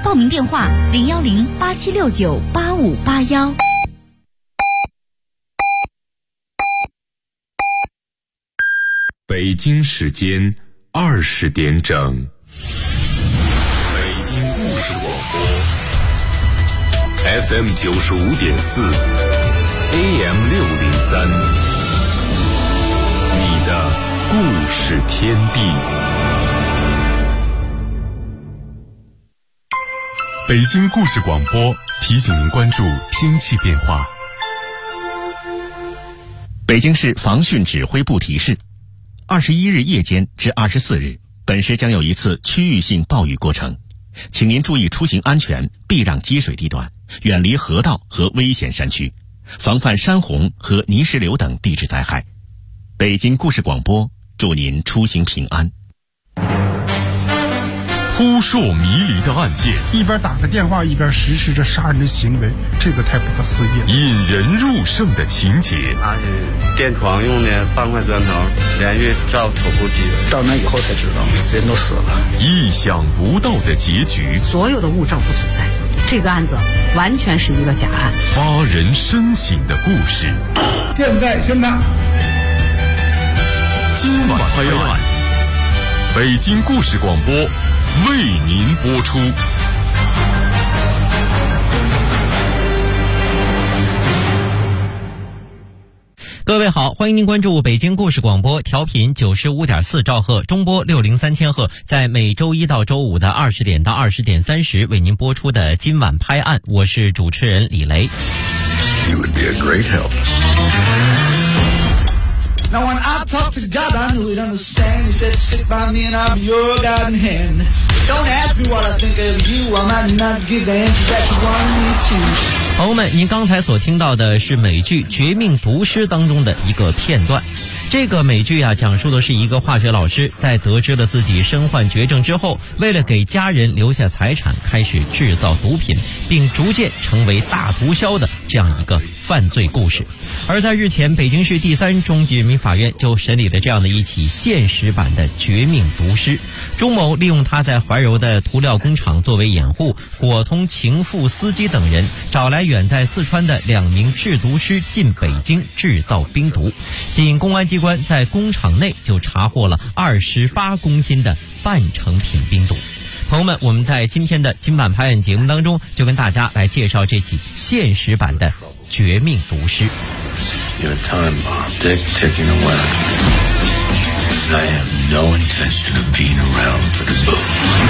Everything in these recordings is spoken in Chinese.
报名电话010-8769-8581。 北京时间20点整，北京故事广播 FM 95.4 AM 603，你的故事天地。 北京故事广播提醒您关注天气变化。 北京市防汛指挥部提示，21日夜间至24日，本市将有一次区域性暴雨过程，请您注意出行安全，避让积水地段，远离河道和危险山区，防范山洪和泥石流等地质灾害。北京故事广播祝您出行平安。 扑朔迷离的案件， 一边打个电话一边实施着杀人的行为，这个太不可思议了。 引人入胜的情节， 他是电窗用的半块砖头连续照头部击， 到那以后才知道人都死了。 意想不到的结局， 所有的物证不存在，这个案子完全是一个假案， 发人深省的故事。 现在宣判， 今晚拍案，北京故事广播为您播出。 各位好，欢迎您关注北京故事广播，调频95.4兆赫，中波603千赫，在每周一到周五的20点到20点30为您播出的今晚拍案，我是主持人李雷。 You would be a great help. Now when I talk to God, I knew he'd understand. He said, sit by me and I'll be your guiding hand. Don't ask me what I think of you. I might not give the answers that you want me to. 朋友们，您刚才所听到的是美剧《绝命毒师》当中的一个片段。这个美剧讲述的是一个化学老师在得知了自己身患绝症之后，为了给家人留下财产，开始制造毒品，并逐渐成为大毒枭的这样一个犯罪故事。而在日前，北京市第3中级人民法院就审理了这样的一起现实版的绝命毒师。钟某利用他在怀柔的涂料工厂作为掩护，伙同情妇、司机等人，找来远在四川的2名制毒师进北京制造冰毒。仅公安机关在工厂内就查获了28公斤的半成品冰毒。朋友们，我们在今天的今晚拍案节目当中，就跟大家来介绍这起现实版的绝命毒师。 Your time bomb, Dick, ticking away. I have no intention of being around for the boom.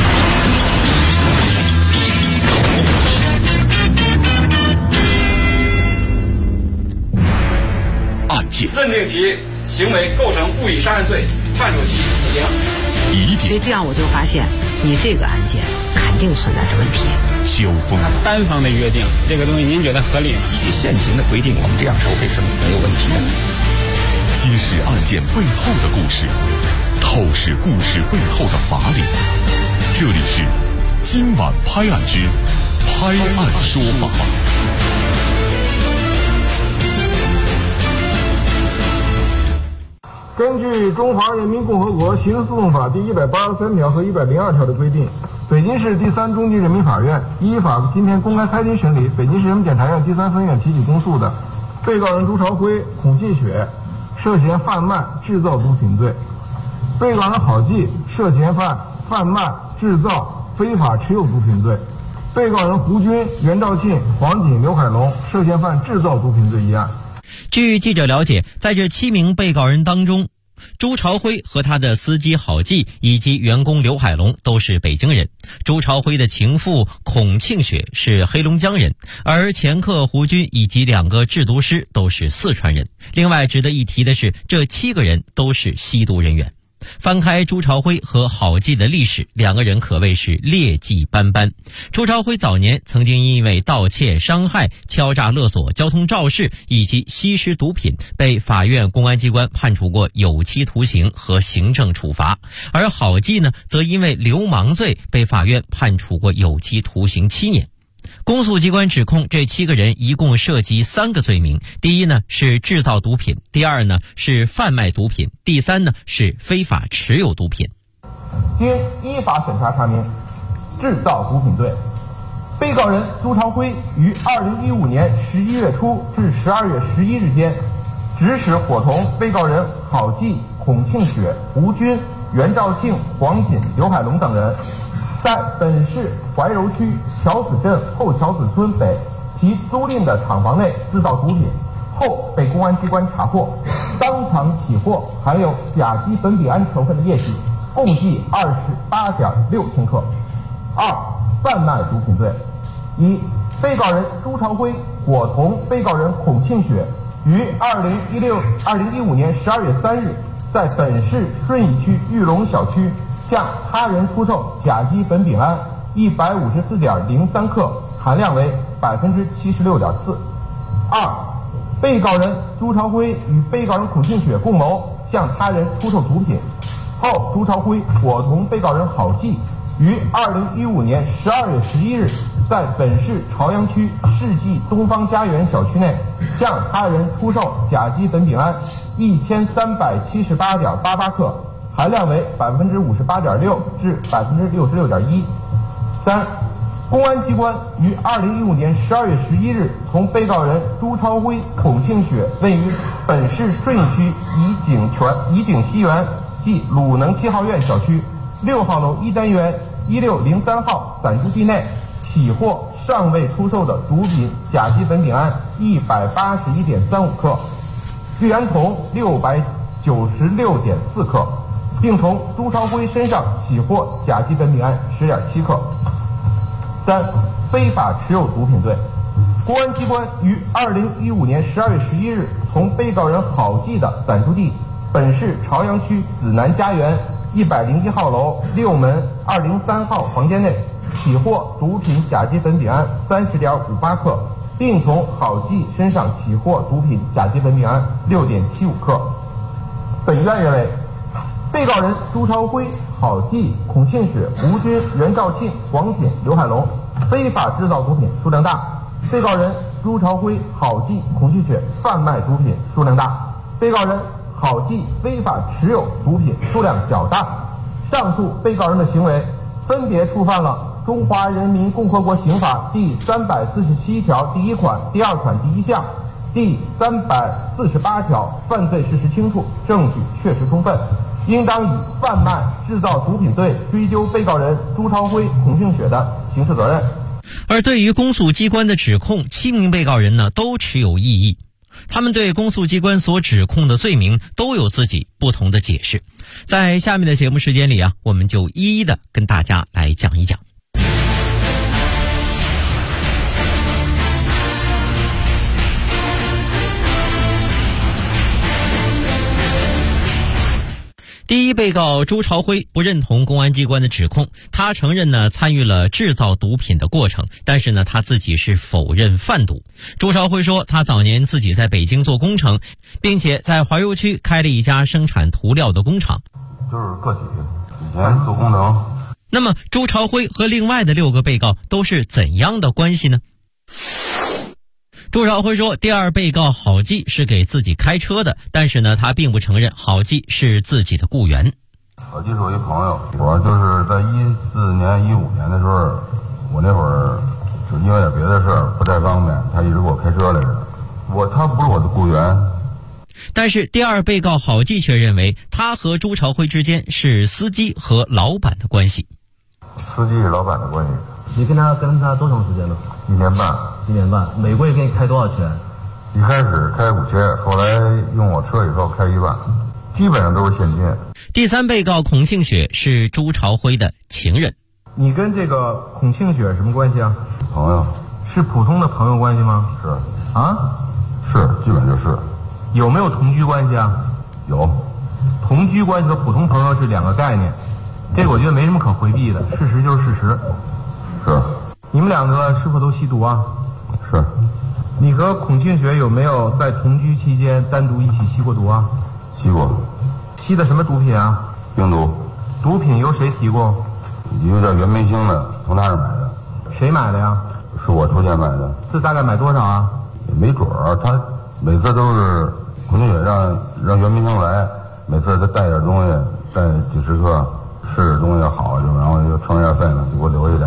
案件认定其行为构成故意杀人罪，判处其死刑。 所以这样我就发现，你这个案件肯定存在着问题。 纠纷， 单方的约定，这个东西您觉得合理吗？ 以及现行的规定，我们这样收费是没有问题的。 揭示案件背后的故事，透视故事背后的法理。这里是今晚拍案之拍案说法。 根据《中华人民共和国刑事诉讼法》第183条和102条的规定，北京市第3中级人民法院依法今天公开开庭审理北京市人民检察院第3分院提起公诉的被告人朱朝辉、孔庆雪涉嫌贩卖、制造毒品罪，被告人郝继涉嫌贩卖、制造、非法持有毒品罪，被告人胡军、袁兆庆、黄锦、刘海龙涉嫌犯制造毒品罪一案。 据记者了解，在这7名被告人当中，朱朝辉和他的司机郝继以及员工刘海龙都是北京人，朱朝辉的情妇孔庆雪是黑龙江人，而前客胡军以及2个制毒师都是四川人。另外值得一提的是，这7个人都是吸毒人员。翻开朱朝辉和郝继的历史，2个人可谓是劣迹斑斑。朱朝辉早年曾经因为盗窃、伤害、敲诈勒索、交通肇事以及吸食毒品，被法院公安机关判处过有期徒刑和行政处罚。而郝继呢，则因为流氓罪被法院判处过有期徒刑7年。公诉机关指控这7个人一共涉及3个罪名，第一呢是制造毒品，第二呢是贩卖毒品，第三呢是非法持有毒品。 经依法审查查明，制造毒品罪被告人朱朝辉于2015年11月初至12月11日间，指使伙同被告人郝继、孔庆雪、吴军、袁兆庆、黄锦、刘海龙等人，在本市怀柔区桥子镇后桥子村北其租赁的厂房内制造毒品，后被公安机关查获，当场起获含有甲基苯丙胺成分的液体，共计28.6千克。2、贩卖毒品罪。1、被告人朱朝辉伙同被告人孔庆雪于2015年12月3日，在本市顺义区玉龙小区向他人出售甲基苯丙胺154.03克，含量为76.4%。2、被告人朱朝辉与被告人孔庆雪共谋向他人出售毒品，后朱朝辉伙同被告人郝继于2015年12月11日，在本市朝阳区世纪东方家园小区内向他人出售甲基苯丙胺1378.88克，含量为58.6%至66.1%。3、公安机关于2015年12月11日从被告人朱朝辉、孔庆雪位于本市顺义区怡景西园即鲁能7号院小区6号楼1单元1603号暂住地内，起获尚未出售的毒品甲基苯丙胺181.35克，氯胺酮696.4克，并从朱朝辉身上起获甲基苯丙胺10.7克。3、非法持有毒品罪。公安机关于2015年12月11日从被告人郝继的暂住地本市朝阳区紫南家园101号楼6门203号房间内起获毒品甲基苯丙胺30.58克，并从郝继身上起获毒品甲基苯丙胺6.75克。本院认为，被告人朱朝辉、郝继、孔庆雪、吴军、袁兆庆、黄锦、刘海龙非法制造毒品数量大，被告人朱朝辉、郝继、孔庆雪贩卖毒品数量大，被告人郝继非法持有毒品数量较大。上述被告人的行为分别触犯了《中华人民共和国刑法》第347条第1款、第2款第1项、第348条，犯罪事实清楚，证据确实充分，应当以贩卖、制造毒品罪追究被告人朱朝辉、孔庆雪的刑事责任。 而对于公诉机关的指控，7名被告人呢都持有异议，他们对公诉机关所指控的罪名都有自己不同的解释。在下面的节目时间里啊，我们就一一的跟大家来讲一讲。第一被告朱朝辉不认同公安机关的指控，他承认呢参与了制造毒品的过程，但是呢他自己是否认贩毒。朱朝辉说，他早年自己在北京做工程，并且在怀柔区开了一家生产涂料的工厂。 就是个体，以前做工程。 那么朱朝辉和另外的6个被告都是怎样的关系呢？朱朝辉说，第2被告郝继是给自己开车的，但是呢他并不承认郝继是自己的雇员。 郝继是我一朋友，我就是在14年15年的时候，我那会儿就因为点别的事儿不太方便，他一直给我开车来着，他不是我的雇员。 但是第2被告郝继却认为他和朱朝辉之间是司机和老板的关系。 司机是老板的关系。 你跟他多长时间了 ？1年半。 1年半，每个月给你开多少钱？ 一开始开5千，后来用我车以后开1万，基本上都是现金。 第3被告孔庆雪是朱朝辉的情人。 你跟这个孔庆雪什么关系啊？ 朋友。 是普通的朋友关系吗？ 是。 啊？ 是，基本就是。 有没有同居关系啊？ 有。 同居关系和普通朋友是2个概念，这个我觉得没什么可回避的，事实就是事实。 是。 你们2个是否都吸毒啊？ 是。 你和孔庆雪有没有在同居期间单独一起吸过毒啊？ 吸过。 吸的什么毒品啊？ 冰毒。 毒品由谁提供？ 一个叫袁明星的，从他那儿买的。 谁买的呀？ 是我出钱买的。 这大概买多少啊？ 也没准儿，他每次都是孔庆雪让袁明星来，每次他带点东西，带几10克，试着东西好，然后就充一下费嘛，就给我留一点，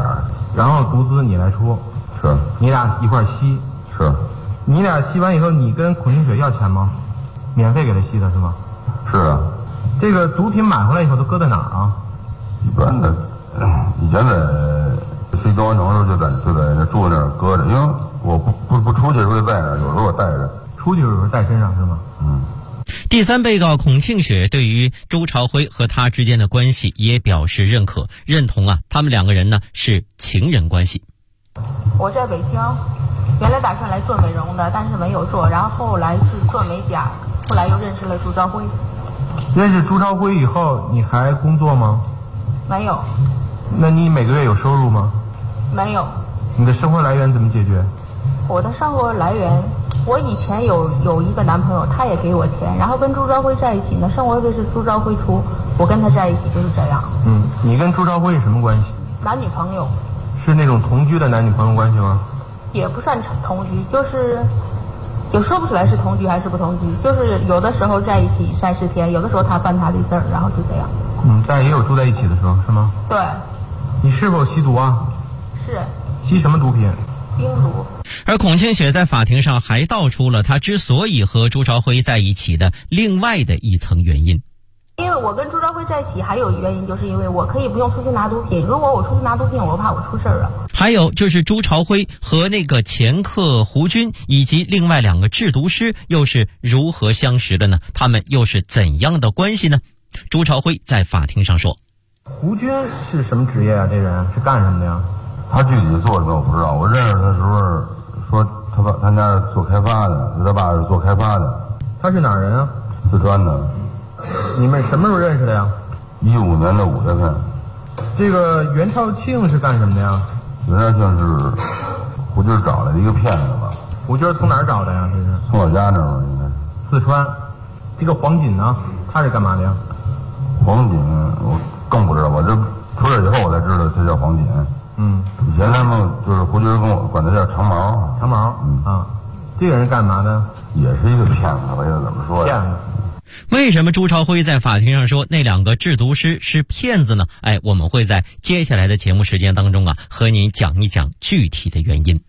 然后毒资你来出， 是， 你俩一块吸， 是， 你俩吸完以后，你跟孔庆雪要钱吗？免费给他吸的是吗？ 是啊。 这个毒品买回来以后都搁在哪儿啊？ 一般的，以前在睡高城时候就在那住那儿搁着，因为我不出去时候就在那儿，有时候我带着， 出去有时候带身上是吗？ 嗯。 第三被告孔庆雪对于周朝辉和他之间的关系也表示认可，认同他们两个人呢是情人关系。 我在北京，原来打算来做美容的，但是没有做，然后后来是做美甲，后来又认识了朱朝辉。 认识朱朝辉以后，你还工作吗？ 没有。 那你每个月有收入吗？ 没有。 你的生活来源怎么解决？ 我的生活来源，我以前有一个男朋友，他也给我钱，然后跟朱朝辉在一起呢，生活费是朱朝辉出，我跟他在一起就是这样。 你跟朱朝辉是什么关系？ 男女朋友。 是那种同居的男女朋友关系吗？ 也不算同居，就是也说不出来是同居还是不同居，就是有的时候在一起30天，有的时候他办他的事儿，然后就这样。 但也有住在一起的时候，是吗？ 对。 你是否吸毒啊？ 是。 吸什么毒品？ 冰毒。 而孔庆雪在法庭上还道出了他之所以和朱朝辉在一起的另外的一层原因。 因为我跟朱朝辉在一起还有原因，就是因为我可以不用出去拿毒品，如果我出去拿毒品，我怕我出事儿啊。 还有就是朱朝辉和那个前客胡军以及另外2个制毒师又是如何相识的呢？他们又是怎样的关系呢？朱朝辉在法庭上说， 胡军是什么职业啊？这人是干什么的呀？ 他具体做什么我不知道，我认识他的时候说他家是做开发的，他爸是做开发的。 他是哪儿人啊？ 四川的。 你们什么时候认识的呀 ？15年的5月份。 这个袁绍庆是干什么的呀？ 袁绍庆是胡军找来的一个骗子吧？ 胡军从哪儿找的呀？这是从老家那儿应该。 四川。这个黄锦呢？他是干嘛的呀？ 黄锦我更不知道，我这出来以后我才知道他叫黄锦。以前他们就是胡军跟我管他叫长毛。 长毛。这个人干嘛的？ 也是一个骗子，我也怎么说呀？ 骗子。 为什么朱朝辉在法庭上说那2个制毒师是骗子呢？我们会在接下来的节目时间当中和您讲一讲具体的原因。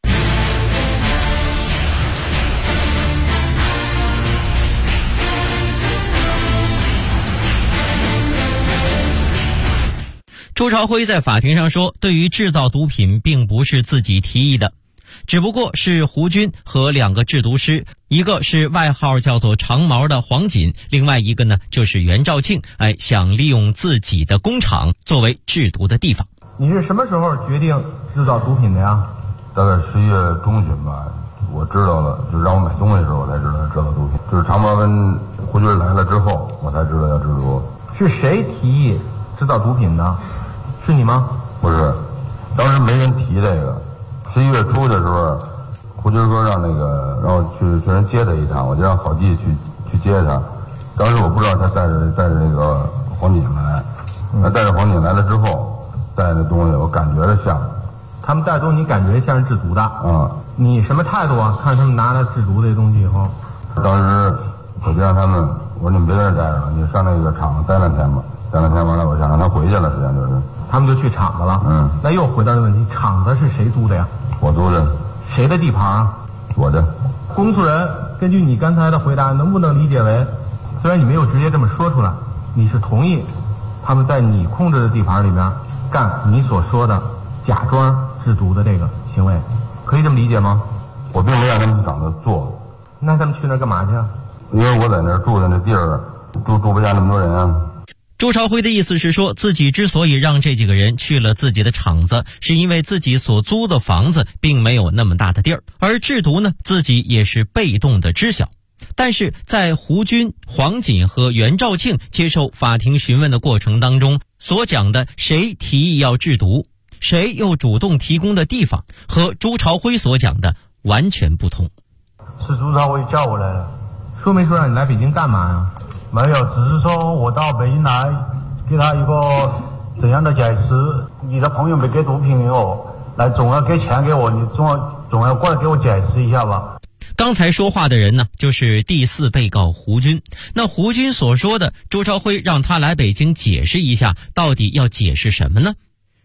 朱朝辉在法庭上说，对于制造毒品并不是自己提议的，只不过是胡军和2个制毒师，一个是外号叫做长毛的黄锦，另外一个呢就是袁兆庆，想利用自己的工厂作为制毒的地方。 你是什么时候决定制造毒品的呀？ 大概11月中旬吧，我知道了，就让我买东西的时候我才知道制造毒品，就是长毛跟胡军来了之后，我才知道要制毒。 是谁提议制造毒品的？是你吗？ 不是，当时没人提这个。11月初的时候，胡军说让我去人接他一趟，我就让郝记去接他。当时我不知道他带着那个黄锦来，他带着黄锦来了之后，带那东西我感觉着像。 他们带东西你感觉像是制毒的？你什么态度啊？看他们拿了制毒的东西以后。 当时我就让他们，我说你们别在这待着了，你上那个厂子待2天吧。待2天完了，我想让他回去了，实际上就是。 他们就去厂子了。那又回到这个问题，厂子是谁租的呀？ 我租的。 谁的地盘啊？ 我的。 公诉人根据你刚才的回答，能不能理解为，虽然你没有直接这么说出来，你是同意他们在你控制的地盘里面干你所说的假装制毒的这个行为，可以这么理解吗？ 我并没让他们去厂子做。 那他们去那干嘛去啊？ 因为我在那儿住的那地儿住不下那么多人啊。 朱朝辉的意思是说，自己之所以让这几个人去了自己的厂子，是因为自己所租的房子并没有那么大的地儿，而制毒呢，自己也是被动的知晓。但是在胡军、黄锦和袁兆庆接受法庭询问的过程当中，所讲的谁提议要制毒，谁又主动提供的地方，和朱朝辉所讲的完全不同。 是朱朝辉叫我来的。 说没说让你来北京干嘛呀？ 没有，只是说我到北京来给他一个怎样的解释，你的朋友没给毒品给我，来总要给钱给我，你总要过来给我解释一下吧。 刚才说话的人呢，就是第4被告胡军。那胡军所说的朱朝辉让他来北京解释一下，到底要解释什么呢？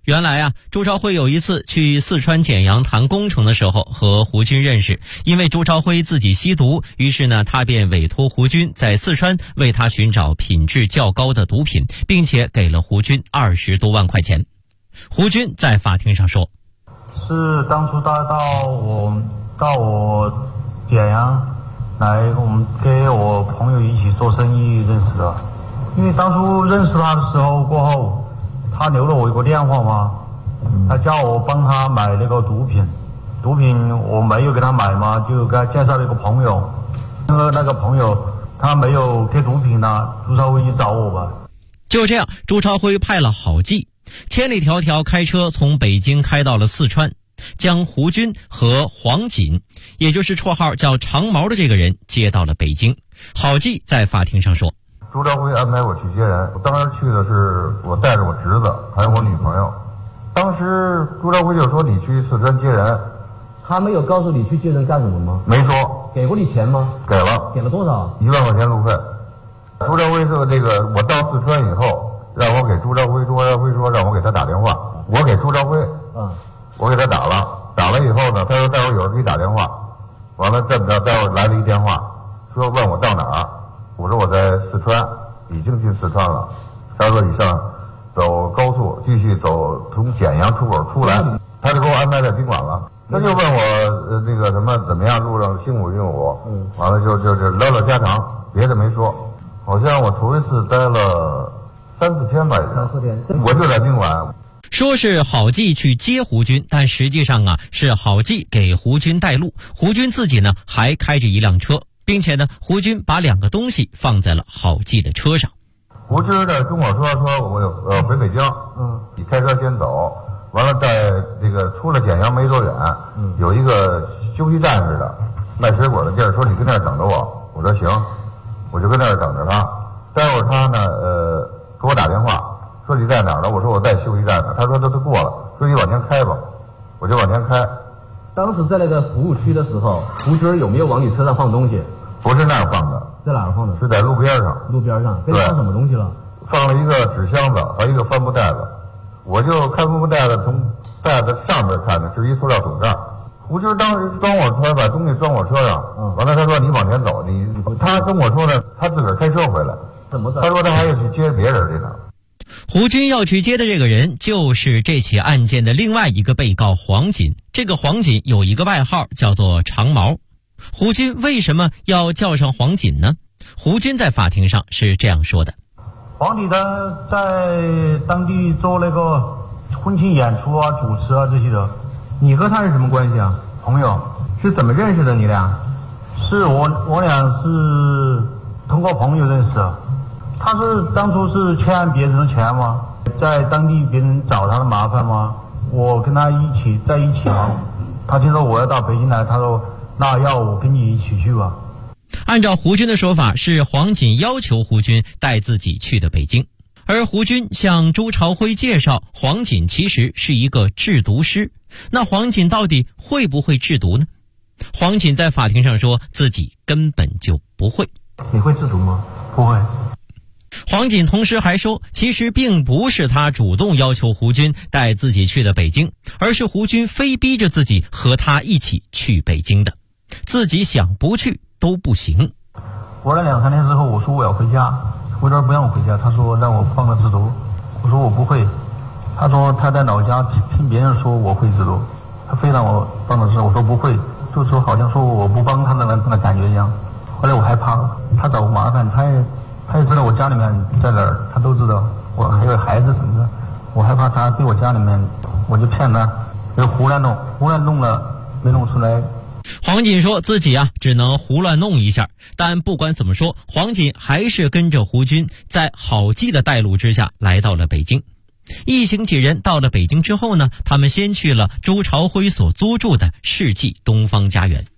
原来啊，朱朝辉有一次去四川简阳谈工程的时候和胡军认识，因为朱朝辉自己吸毒，于是呢他便委托胡军在四川为他寻找品质较高的毒品，并且给了胡军20多万块钱。胡军在法庭上说， 是当初他到我简阳来，我们跟我朋友一起做生意认识的。因为当初认识他的时候过后，他留了我一个电话嘛，他叫我帮他买那个毒品我没有给他买嘛，就给他介绍了一个朋友，那个朋友他没有给毒品呢，朱朝辉去找我吧。 就这样，朱朝辉派了好记，千里迢迢开车从北京开到了四川，将胡军和黄锦，也就是绰号叫长毛的这个人接到了北京。好记在法庭上说， 朱朝辉安排我去接人，我当时去的是我带着我侄子还有我女朋友。当时朱朝辉就说你去四川接人， 他没有告诉你去接人干什么吗？ 没说。 给过你钱吗？ 给了。 给了多少 ？1万块钱路费。朱朝辉说这个我到四川以后，让我给朱朝辉说让我给他打电话，我给朱朝辉，我给他打了以后呢，他说待会儿有人给你打电话，完了这么着，待会儿来了一电话，说问我到哪儿。我说我在四川，已经进四川了。他说你上走高速，继续走从简阳出口出来，他就给我安排在宾馆了。他就问我那个什么怎么样，路上辛苦辛苦。完了就聊聊家常，别的没说。好像我头一次待了3、4天吧，已经。我就在宾馆。 说是好记去接胡军，但实际上啊是好记给胡军带路，胡军自己呢还开着一辆车。并且呢，胡军把2个东西放在了好记的车上。 胡军呢跟我说我回北京，你开车先走，完了在这个出了简阳没多远，有一个休息站似的卖水果的地儿，说你跟那儿等着我。我说行，我就跟那儿等着他。待会儿他呢给我打电话说你在哪儿呢？我说我在休息站呢。他说他都过了，说你往前开吧，我就往前开。 当时在那个服务区的时候，胡军有没有往你车上放东西？ 不是那儿放的。 在哪儿放的？ 是在路边上。 路边上，跟放什么东西了？ 放了一个纸箱子和一个帆布袋子。我就看帆布袋子，从袋子上面看的是一塑料桶袋。胡军当时装我车，把东西装我车上，完了他说你往前走，他跟我说呢，他自个儿开车回来。 怎么？ 他说他还要去接别人去呢。 胡军要去接的这个人就是这起案件的另外一个被告黄锦。这个黄锦有一个外号叫做长毛。胡军为什么要叫上黄锦呢？胡军在法庭上是这样说的： 黄锦他在当地做那个婚庆演出啊、主持啊这些的。 你和他是什么关系啊？ 朋友。 是怎么认识的？你俩？ 是我俩是通过朋友认识的。他是当初是欠别人的钱吗？在当地别人找他的麻烦吗？我跟他在一起嘛。他听说我要到北京来，他说那要我跟你一起去吧。 按照胡军的说法，是黄锦要求胡军带自己去的北京，而胡军向朱朝辉介绍，黄锦其实是一个制毒师。那黄锦到底会不会制毒呢？黄锦在法庭上说自己根本就不会。 你会制毒吗？ 不会。 黄锦同时还说，其实并不是他主动要求胡军带自己去的北京，而是胡军非逼着自己和他一起去北京的，自己想不去都不行。 过了2、3天之后，我说我要回家，胡军不让我回家，他说让我放了制毒，我说我不会。他说他在老家听别人说我会制毒，他非让我帮的事，我说不会，就说好像说我不帮他的那感觉一样。后来我害怕了，他找我麻烦，他也知道我家里面在哪儿，他都知道，我还有孩子什么的，我害怕他对我家里面，我就骗他，就胡乱弄了，没弄出来。 黄锦说自己只能胡乱弄一下，但不管怎么说，黄锦还是跟着胡军在好记的带路之下来到了北京。一行几人到了北京之后呢，他们先去了朱朝辉所租住的世纪东方家园。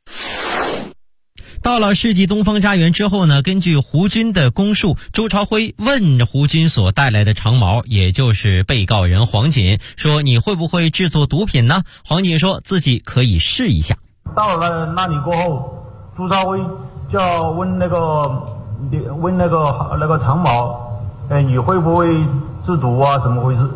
到了世纪东方家园之后呢，根据胡军的供述，朱朝辉问胡军所带来的长毛，也就是被告人黄锦，说你会不会制作毒品呢？黄锦说自己可以试一下。 到了那里过后，朱朝辉就要问那个长毛，你会不会制毒啊？怎么回事？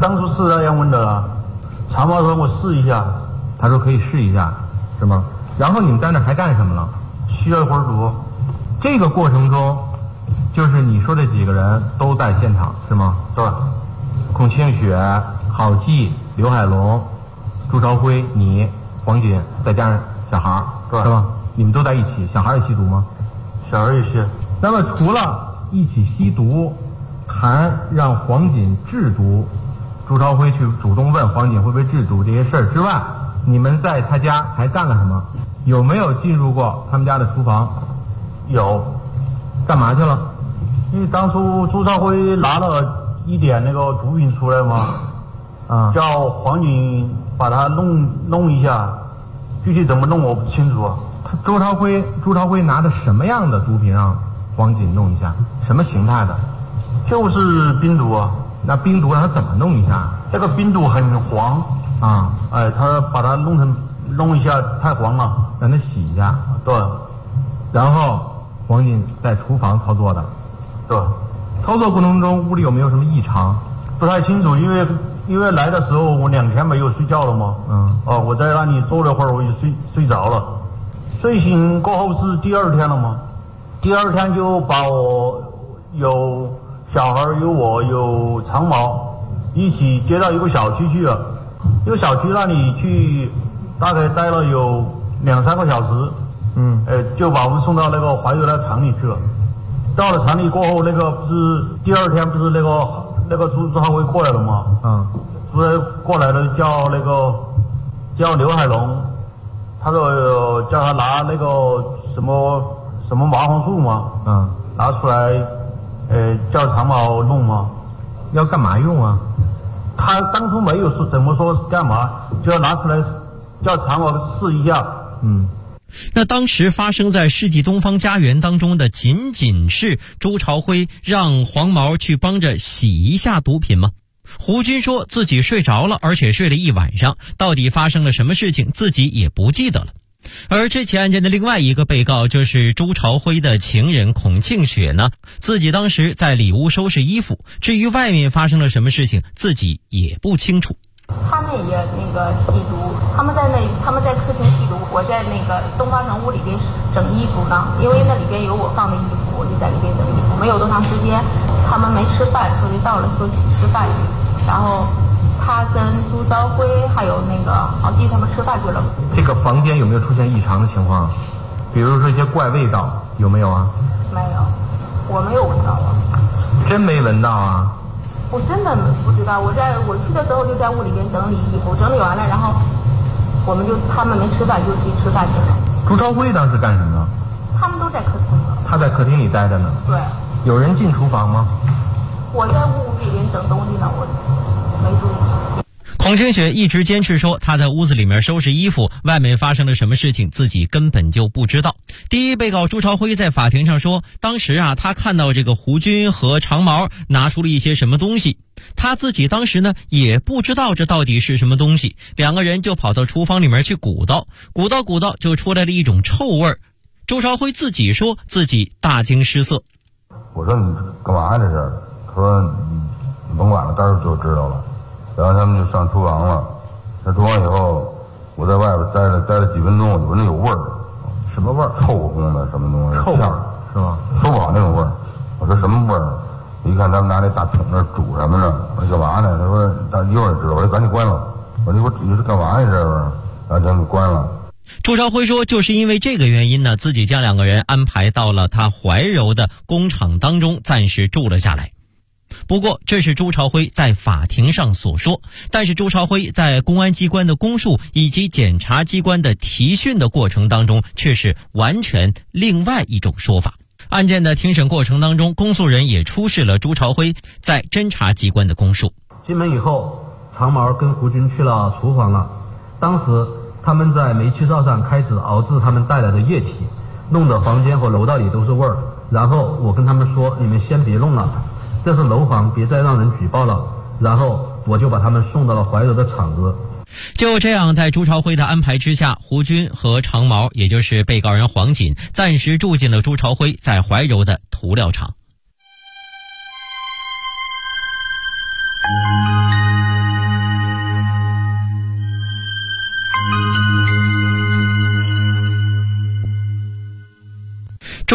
当初是那样问的了。长毛说我试一下， 他说可以试一下，是吗？然后你们在那还干什么了？ 吸了一会儿毒。 这个过程中，就是你说这几个人都在现场，是吗？ 对。 孔庆雪、郝继、刘海龙、朱朝辉、你、黄锦，再加上小孩， 对， 是吧？你们都在一起，小孩也吸毒吗？ 小孩也吸。 那么除了一起吸毒，还让黄锦制毒，朱朝辉去主动问黄锦会不会制毒这些事儿之外，你们在他家还干了什么？有没有进入过他们家的厨房？ 有。 干嘛去了？ 因为当初朱朝辉拿了一点那个毒品出来嘛，叫黄锦把它弄一下，具体怎么弄我不清楚。 朱朝辉拿的什么样的毒品让黄锦弄一下？什么形态的？ 就是冰毒啊。 那冰毒让他怎么弄一下？ 这个冰毒很黄啊， 他把它弄一下太黄了， 让他洗一下。 对。 然后黄锦在厨房操作的。 对。 操作过程中屋里有没有什么异常？ 不太清楚，因为来的时候我2天没有睡觉了嘛。我在那里坐了会儿，我就睡着了。睡醒过后是第2天了嘛。第2天就把我有小孩有我有长毛一起接到一个小区去了。一个小区那里去，大概待了有2-3个小时。就把我们送到那个怀柔的厂里去了。到了厂里过后，那个不是第2天不是那个朱朝辉过来了吗？朱朝辉过来了，叫刘海龙，他说叫他拿那个什么麻黄素嘛，拿出来，叫长毛弄嘛。 要干嘛用啊？ 他当初没有说怎么说是干嘛，就要拿出来叫长毛试一下。 那当时发生在世纪东方家园当中的仅仅是朱朝辉让黄毛去帮着洗一下毒品吗？胡军说自己睡着了，而且睡了一晚上，到底发生了什么事情自己也不记得了。而这起案件的另外一个被告就是朱朝辉的情人孔庆雪呢，自己当时在里屋收拾衣服，至于外面发生了什么事情自己也不清楚。 他们也那个吸毒，他们在客厅吸毒，我在那个东方城屋里边整衣服呢，因为那里边有我放的衣服，我就在里边整衣服。没有多长时间，他们没吃饭，所以到了说去吃饭去，然后他跟朱朝辉还有那个郝继他们吃饭去了。 这个房间有没有出现异常的情况？比如说一些怪味道，有没有啊？ 没有，我没有闻到啊。 真没闻到啊？ 我真的不知道，我去的时候就在屋里边整理衣服，整理完了，然后他们没吃饭就去吃饭去了。 朱朝辉当时干什么了？ 他们都在客厅了。 他在客厅里待着呢。 对。 有人进厨房吗？ 我在屋里边整东西呢，我没注意。 孔庆雪一直坚持说他在屋子里面收拾衣服，外面发生了什么事情自己根本就不知道。第一被告朱朝辉在法庭上说，当时他看到这个胡军和长毛拿出了一些什么东西，他自己当时呢也不知道这到底是什么东西，两个人就跑到厨房里面去鼓捣就出来了一种臭味儿。朱朝辉自己说自己大惊失色。 我说你干嘛这是？他说你甭管了，待会儿就知道了。然后他们就上厨房了，上厨房以后，我在外边待了几分钟，我就闻着有味儿。 什么味儿？ 臭烘烘的什么东西？ 臭味儿是吧？ 说不好那种味儿。我说什么味儿？一看他们拿那大桶那煮什么呢？我说干嘛呢？他说一会儿知道。我说赶紧关了。我说你是干嘛呀？这是？然后将就关了。 朱朝辉说，就是因为这个原因呢，自己将两个人安排到了他怀柔的工厂当中，暂时住了下来。不过这是朱朝辉在法庭上所说，但是朱朝辉在公安机关的供述以及检察机关的提讯的过程当中，却是完全另外一种说法。案件的庭审过程当中，公诉人也出示了朱朝辉在侦查机关的供述。 进门以后，长毛跟胡军去了厨房了，当时他们在煤气灶上开始熬制他们带来的液体，弄得房间和楼道里都是味儿。然后我跟他们说，你们先别弄了，这是楼房，别再让人举报了。然后我就把他们送到了怀柔的厂子。 就这样，在朱朝辉的安排之下，胡军和长毛，也就是被告人黄锦，暂时住进了朱朝辉在怀柔的涂料厂。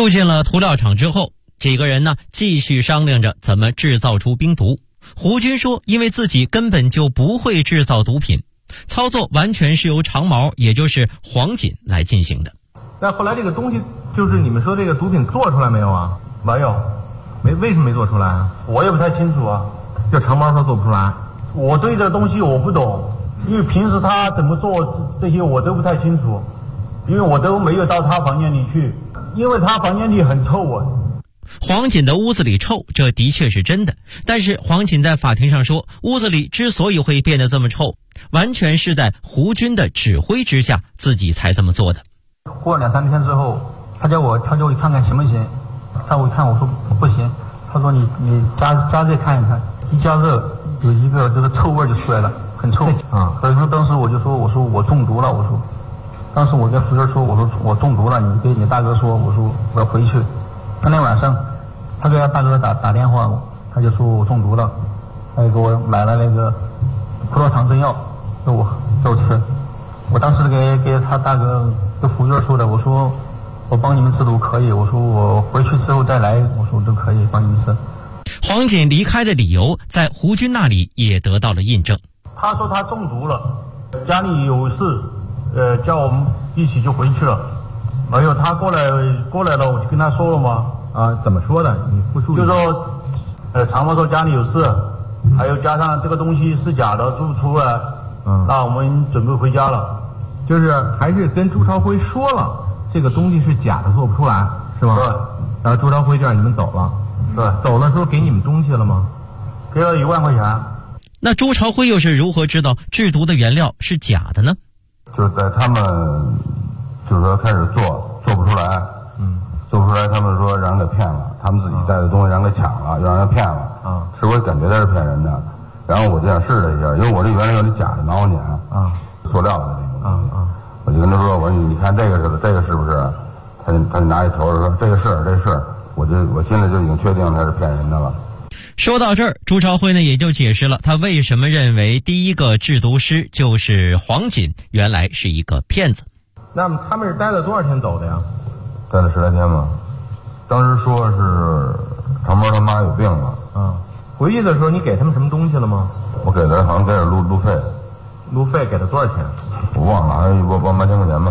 住进了涂料厂之后，几个人呢继续商量着怎么制造出冰毒。胡军说，因为自己根本就不会制造毒品，操作完全是由长毛，也就是黄锦来进行的。 那后来这个东西，就是你们说这个毒品做出来没有啊？ 没有， 为什么没做出来啊？ 我也不太清楚啊。 就长毛说做不出来， 我对这东西我不懂，因为平时他怎么做这些我都不太清楚，因为我都没有到他房间里去，因为他房间里很臭啊。 黄锦的屋子里臭，这的确是真的。但是黄锦在法庭上说，屋子里之所以会变得这么臭，完全是在胡军的指挥之下，自己才这么做的。 过了2、3天之后，他叫我看看行不行？我一看，我说不行。他说你加热看一看，一加热有一个这个臭味就出来了，很臭啊。所以说当时我就说，我说我中毒了，我说，当时我跟服务员说，我说我中毒了，你给你大哥说，我说我要回去。当天晚上，他给他大哥打电话，他就说我中毒了，他就给我买了那个葡萄糖针药，给我吃。我当时给他大哥跟服务员说的，我说我帮你们制毒可以，我说我回去之后再来，我说都可以帮你们吃。 黄锦离开的理由在胡军那里也得到了印证。 他说他中毒了，家里有事，叫我们一起就回去了。没有，他过来了，我就跟他说了嘛。 啊，怎么说的？你复述。 就说，长毛说家里有事，还有加上这个东西是假的，做不出来。那我们准备回家了。 就是还是跟朱朝辉说了，这个东西是假的，做不出来，是吗？ 对。 然后朱朝辉就让你们走了。 对。 走了时候给你们东西了吗？ 给了1万块钱。 那朱朝辉又是如何知道制毒的原料是假的呢？ 就是在他们就是说开始做不出来，做不出来，他们说让人给骗了，他们自己带的东西让人给抢了，又让人骗了，是我感觉他是骗人的。然后我就想试了一下，因为我这原来有那假的麻黄碱，塑料的那种，我就跟他说，我说你看这个是不是？他就拿一头说这是，我现在就已经确定他是骗人的了。 说到这儿，朱朝辉呢也就解释了他为什么认为第一个制毒师就是黄锦原来是一个骗子。 那么他们是待了多少天走的呀？ 待了10来天吧。当时说是长毛他妈有病了。 回去的时候你给他们什么东西了吗？ 我给他好像给点路费。 路费给他多少钱？ 我忘了，好像1万8千块钱吧。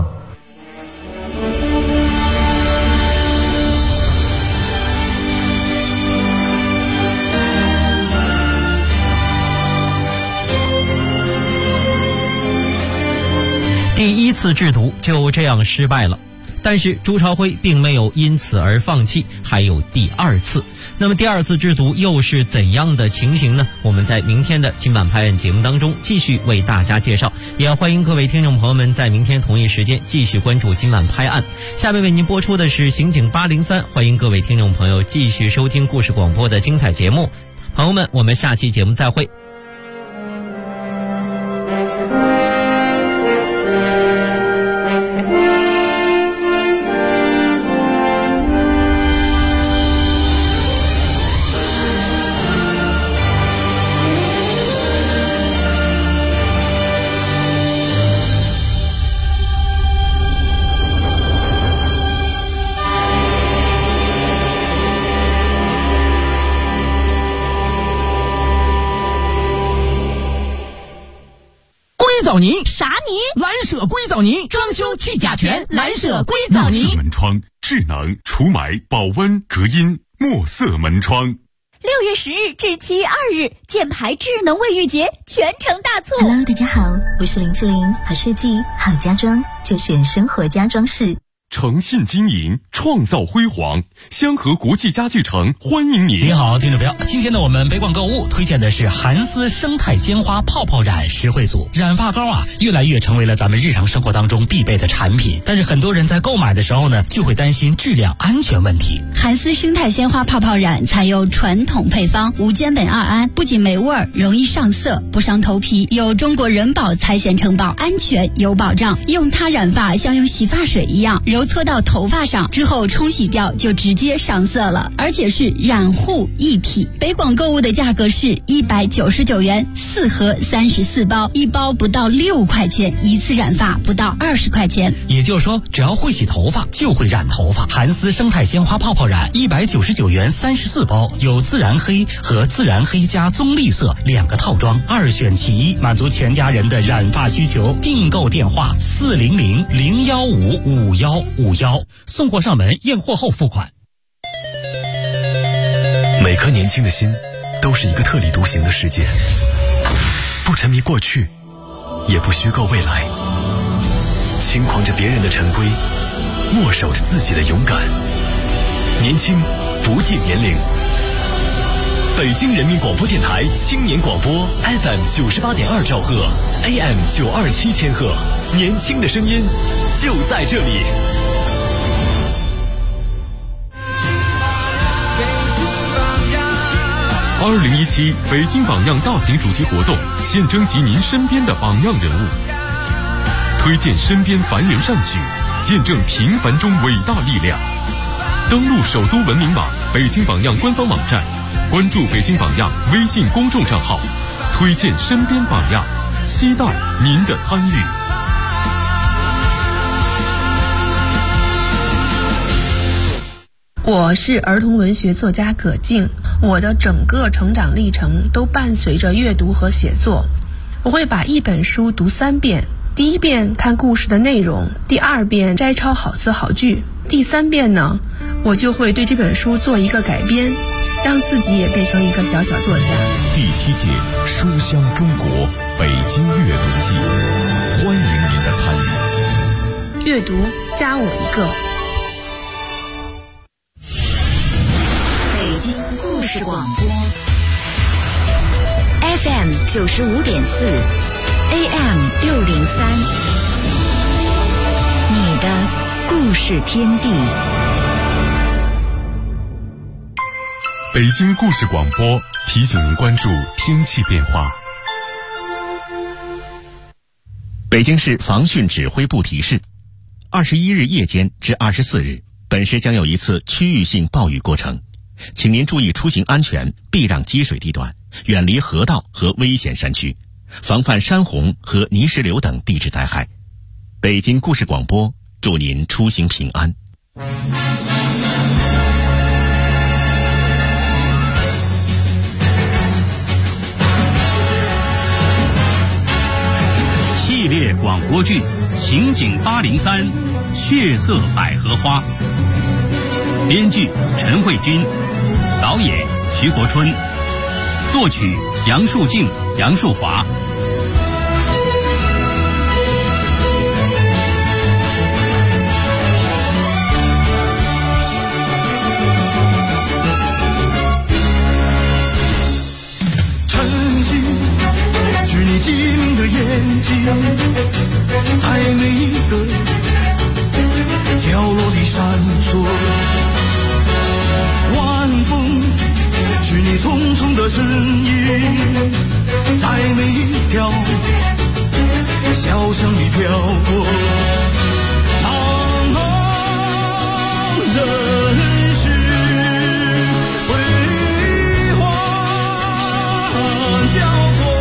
第一次制毒就这样失败了，但是朱朝辉并没有因此而放弃，还有第2次。那么第2次制毒又是怎样的情形呢？我们在明天的今晚拍案节目当中继续为大家介绍，也欢迎各位听众朋友们在明天同一时间继续关注今晚拍案。下面为您播出的是刑警803，欢迎各位听众朋友继续收听故事广播的精彩节目。朋友们，我们下期节目再会。 藻泥啥泥？蓝舍硅藻泥，装修去甲醛，蓝舍硅藻泥。 墨色门窗，智能除霾、保温、隔音，墨色门窗。 6月10日至7月2日，箭牌智能卫浴节全程大促。 Hello， 大家好，我是林志玲，好设计好家装就选生活家装饰。 诚信经营，创造辉煌。香河国际家具城欢迎您。 你好，听众朋友，今天呢，我们北广购物推荐的是韩丝生态鲜花泡泡染实惠组。染发膏越来越成为了咱们日常生活当中必备的产品，但是很多人在购买的时候呢，就会担心质量安全问题。 韩丝生态鲜花泡泡染采用传统配方无间苯2胺，不仅没味儿，容易上色，不伤头皮，有中国人保财险承保，安全有保障。用它染发像用洗发水一样，柔油搓到头发上之后冲洗掉就直接上色了，而且是染护一体。北广购物的价格是199元，4盒34包，一包不到6块钱，一次染发不到20块钱。 也就是说，只要会洗头发就会染头发。韩丝生态鲜花泡泡染199元34包，有自然黑和自然黑加棕绿色2个套装，2选其一，满足全家人的染发需求。订购电话400-015-5151，送货上门，验货后付款。 每颗年轻的心都是一个特立独行的世界，不沉迷过去，也不虚构未来，轻狂着别人的陈规，默守着自己的勇敢。年轻不计年龄。北京人民广播电台青年广播 FM 98.2兆赫 AM 927千赫，年轻的声音就在这里。 2017北京榜样大型主题活动，现征集您身边的榜样人物，推荐身边凡人善举，见证平凡中伟大力量。登录首都文明网、北京榜样官方网站，关注北京榜样微信公众账号，推荐身边榜样，期待您的参与。 我是儿童文学作家葛静，我的整个成长历程都伴随着阅读和写作。我会把一本书读3遍，第1遍看故事的内容，第2遍摘抄好词好句，第3遍呢，我就会对这本书做一个改编，让自己也变成一个小小作家。 第7届书香中国北京阅读季，欢迎您的参与。 阅读加我一个。 北京故事广播 FM 95.4 AM 603，你的故事天地。 北京故事广播提醒您关注天气变化。 北京市防汛指挥部提示，21日夜间至24日，本市将有一次区域性暴雨过程，请您注意出行安全，避让积水地段，远离河道和危险山区，防范山洪和泥石流等地质灾害。北京故事广播祝您出行平安。系列广播剧《刑警803血色百合花》，编剧陈慧君，导演徐国春，作曲杨树静、杨树华。 是你晶莹的眼睛，在每一个角落里闪烁。晚风是你匆匆的身影，在每一条小巷里飘过。茫茫人世辉煌交错。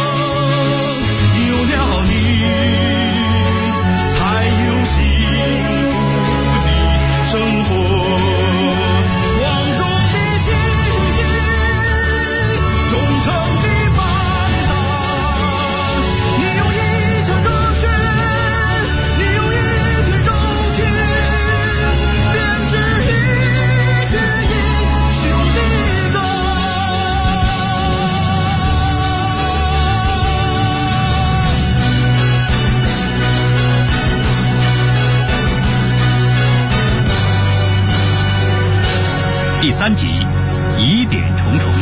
第3集，疑点重重。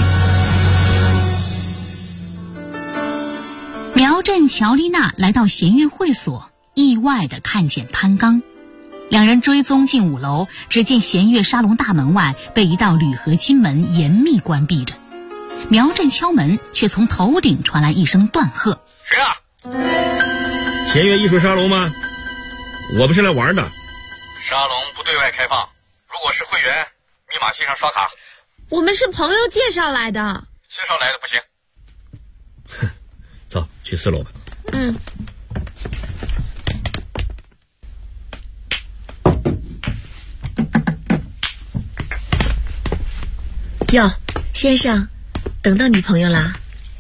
苗振、乔丽娜来到弦乐会所，意外地看见潘刚。两人追踪进5楼，只见弦乐沙龙大门外被一道铝合金门严密关闭着。苗振敲门，却从头顶传来一声断喝：“ 谁啊？弦乐艺术沙龙吗？我不是来玩的， 沙龙不对外开放，如果是会员，密码线上刷卡。 我们是朋友介绍来的。 介绍来的不行。 走，去4楼吧。 哟，先生，等到女朋友啦？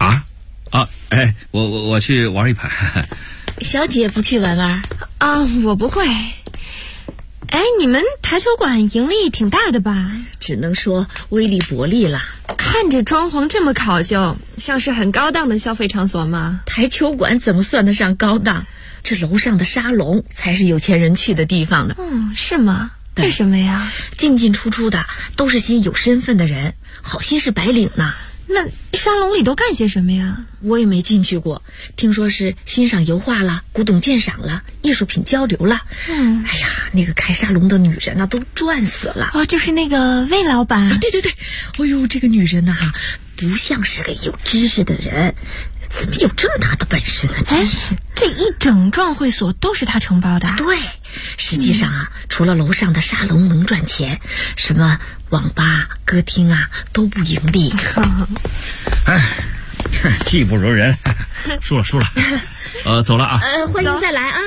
我去玩一盘。 小姐不去玩玩？ 我不会。哎，你们台球馆盈利挺大的吧？ 只能说微利薄利啦。 看着装潢这么考究，像是很高档的消费场所吗？ 台球馆怎么算得上高档？这楼上的沙龙才是有钱人去的地方呢。 是吗？为什么呀？ 进进出出的都是些有身份的人，好些是白领呢。 那沙龙里都干些什么呀？ 我也没进去过，听说是欣赏油画了，古董鉴赏了，艺术品交流了。哎呀，那个开沙龙的女人都赚死了。 就是那个魏老板。 对，哎呦，这个女人不像是个有知识的人，怎么有这么大的本事呢？真是， 这一整幢会所都是他承包的。 对，实际上除了楼上的沙龙能赚钱，什么网吧、歌厅都不盈利。 技不如人，输了。走了啊。 欢迎再来啊。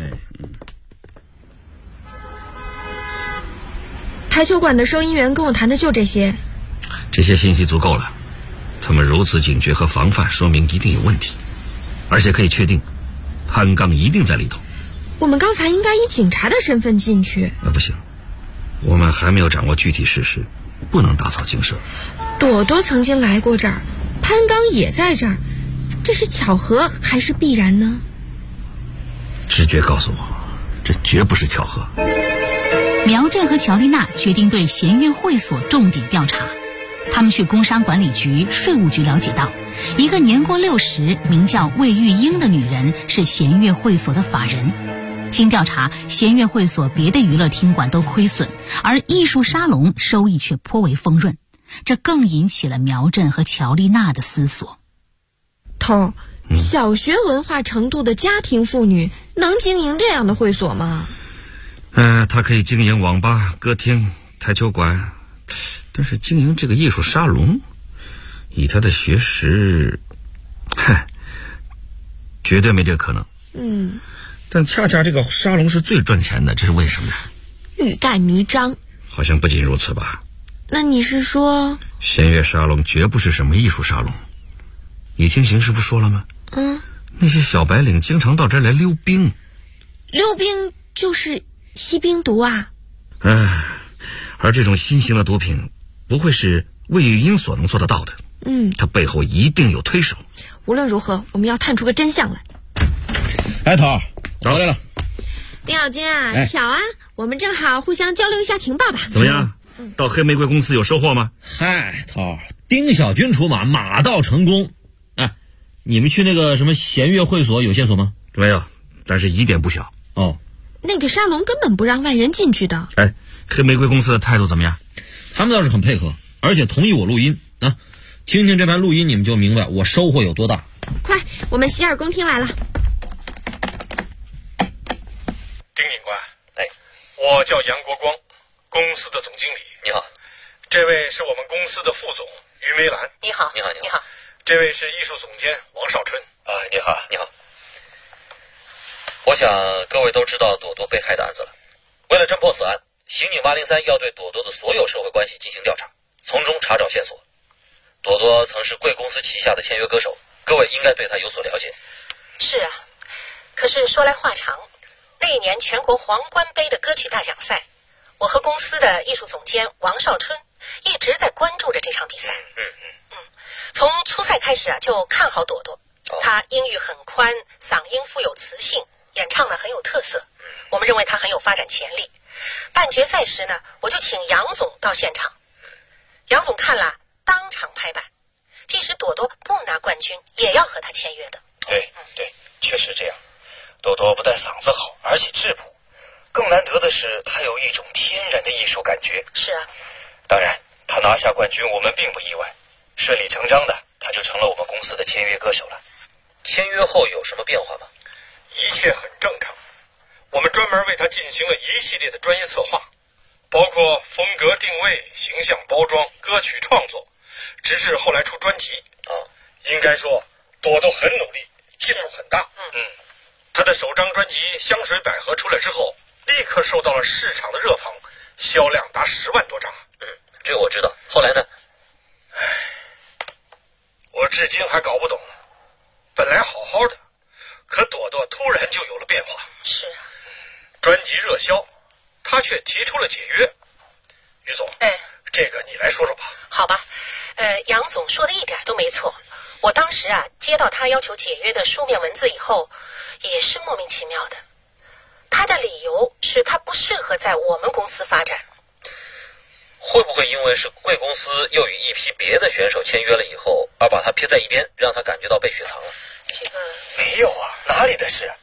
台球馆的收银员跟我谈的就这些。 这些信息足够了，他们如此警觉和防范，说明一定有问题，而且可以确定潘刚一定在里头。 我们刚才应该以警察的身份进去。 不行，我们还没有掌握具体事实，不能打草惊蛇。 朵朵曾经来过这儿，潘刚也在这儿，这是巧合还是必然呢？ 直觉告诉我，这绝不是巧合。 苗震和乔丽娜决定对弦乐会所重点调查。他们去工商管理局、税务局了解到，一个年过60、名叫魏玉英的女人是弦乐会所的法人。经调查，弦乐会所别的娱乐厅馆都亏损，而艺术沙龙收益却颇为丰润，这更引起了苗震和乔丽娜的思索。 头，小学文化程度的家庭妇女能经营这样的会所吗？ 她可以经营网吧、歌厅、台球馆，但是经营这个艺术沙龙，以她的学识，绝对没这个可能。但恰恰这个沙龙是最赚钱的，这是为什么呢？ 欲盖弥彰。 好像不仅如此吧。 那你是说， 弦乐沙龙绝不是什么艺术沙龙？你听邢师傅说了吗？那些小白领经常到这儿来溜冰。 溜冰就是吸冰毒啊？ 而这种新型的毒品不会是魏玉英所能做得到的。他背后一定有推手。 无论如何，我们要探出个真相来。 头回来了。 丁小军啊，巧啊，我们正好互相交流一下情报吧。 怎么样？到黑玫瑰公司有收获吗？ 头，丁小军出马，马到成功。你们去那个什么弦乐会所有线索吗？ 没有，但是疑点不小。 那个沙龙根本不让外人进去的。 黑玫瑰公司的态度怎么样？ 他们倒是很配合，而且同意我录音啊。听听这盘录音，你们就明白我收获有多大。 快，我们洗耳恭听来了。 丁警官，我叫杨国光，公司的总经理。 你好。 这位是我们公司的副总于梅兰。 你好。 这位是艺术总监王少春。 你好。我想各位都知道朵朵被害的案子了。为了侦破此案，刑警803要对朵朵的所有社会关系进行调查，从中查找线索。朵朵曾是贵公司旗下的签约歌手，各位应该对她有所了解。 是啊，可是说来话长，那一年全国皇冠杯的歌曲大奖赛，我和公司的艺术总监王少春一直在关注着这场比赛。从初赛开始就看好朵朵，她音域很宽，嗓音富有磁性，演唱很有特色，我们认为她很有发展潜力。半决赛时呢，我就请杨总到现场，杨总看了当场拍板，即使朵朵不拿冠军，也要和她签约的。 对，确实这样。朵朵不但嗓子好，而且质朴，更难得的是她有一种天然的艺术感觉。 是啊， 当然她拿下冠军我们并不意外，顺理成章的她就成了我们公司的签约歌手了。签约后有什么变化吗？ 一切很正常，我们专门为她他进行了一系列的专业策划，包括风格定位、形象包装、歌曲创作，直至后来出专辑。应该说朵朵很努力，进步很大。他的首张专辑《香水百合》出来之后，立刻受到了市场的热捧，销量达10万多张。 这个我知道。后来呢？ 我至今还搞不懂，本来好好的，可朵朵突然就有了变化。 是啊， 专辑热销，他却提出了解约。于总，这个你来说说吧。 好吧，杨总说的一点都没错。我当时接到他要求解约的书面文字以后，也是莫名其妙的。他的理由是他不适合在我们公司发展。 会不会因为是贵公司又与一批别的选手签约了以后，而把他撇在一边，让他感觉到被雪藏了？ 这个没有啊，哪里的事？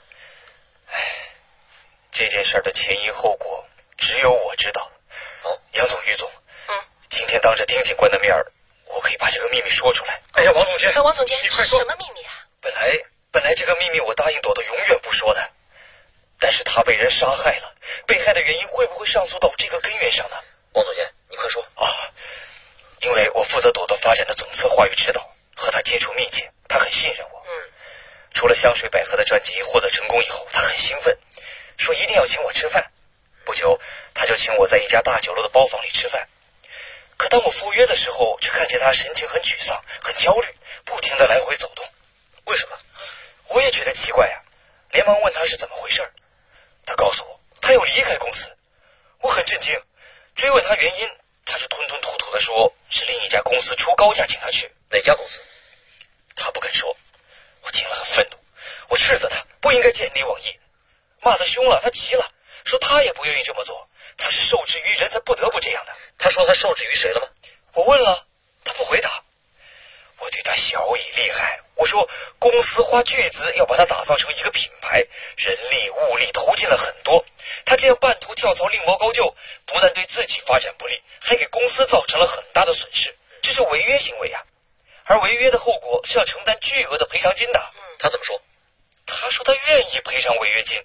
这件事的前因后果只有我知道。杨总、于总，今天当着丁警官的面儿，我可以把这个秘密说出来。 哎呀，王总监， 王总监， 你快说， 什么秘密啊？ 本来这个秘密我答应朵朵永远不说的，但是她被人杀害了，被害的原因会不会上溯到这个根源上呢？ 王总监，你快说。 因为我负责朵朵发展的总策划与指导，和她接触密切，她很信任我。除了香水百合的专辑获得成功以后，她很兴奋，说一定要请我吃饭。不久，她就请我在一家大酒楼的包房里吃饭。可当我赴约的时候，却看见她神情很沮丧，很焦虑，不停地来回走动。 为什么？ 我也觉得奇怪呀，连忙问她是怎么回事。她告诉我，她要离开公司。我很震惊，追问她原因，她就吞吞吐吐地说是另一家公司出高价请她去。 哪家公司？ 她不肯说。我听了很愤怒，我斥责她不应该见利忘义，骂她凶了，她急了，说她也不愿意这么做，她是受制于人才不得不这样的。 她说她受制于谁了吗？ 我问了，她不回答。我对她晓以厉害，我说公司花巨资要把它打造成一个品牌，人力物力投进了很多，她这样半途跳槽另谋高就，不但对自己发展不利，还给公司造成了很大的损失，这是违约行为呀。而违约的后果是要承担巨额的赔偿金的。 他怎么说？ 他说他愿意赔偿违约金。